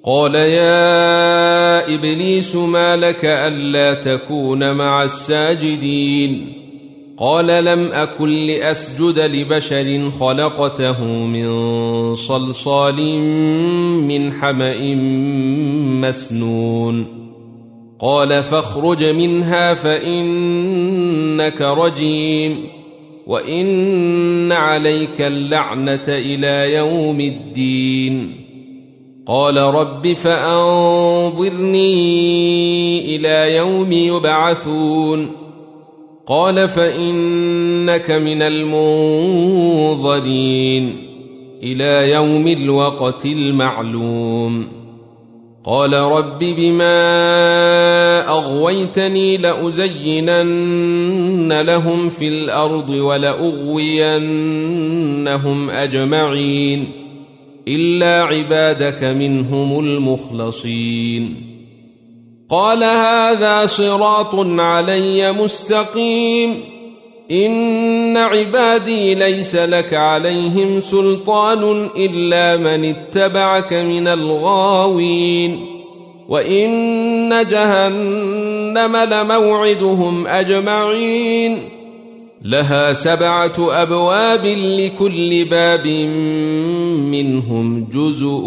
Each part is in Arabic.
قال يا إبليس ما لك ألا تكون مع الساجدين قال لم أكن لأسجد لبشر خلقته من صلصال من حمأ مسنون قال فاخرج منها فإنك رجيم وإن عليك اللعنة إلى يوم الدين قال رب فأنظرني إلى يوم يبعثون قال فإنك من المنظرين إلى يوم الوقت المعلوم قال رب بما أغويتني لأزينن لهم في الأرض ولأغوينهم أجمعين إلا عبادك منهم المخلصين قال هذا صراط علي مستقيم إن عبادي ليس لك عليهم سلطان إلا من اتبعك من الغاوين وإن جهنم لموعدهم أجمعين لها 7 أبواب لكل باب منهم جزء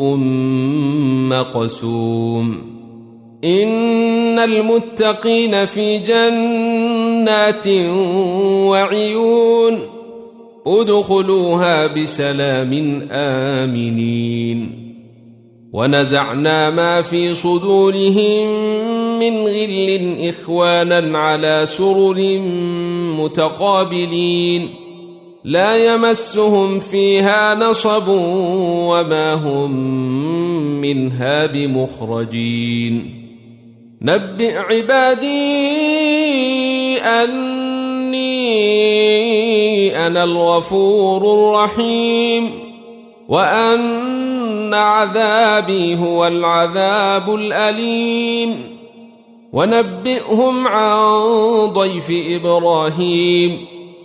مقسوم إن المتقين في جنات وعيون ادخلوها بسلام آمنين ونزعنا ما في صدورهم من غل إخوانا على سرر متقابلين لا يمسهم فيها نصب وما هم منها بمخرجين نبئ عبادي أني أنا الغفور الرحيم وأن عذابي هو العذاب الأليم ونبئهم عن ضيف إبراهيم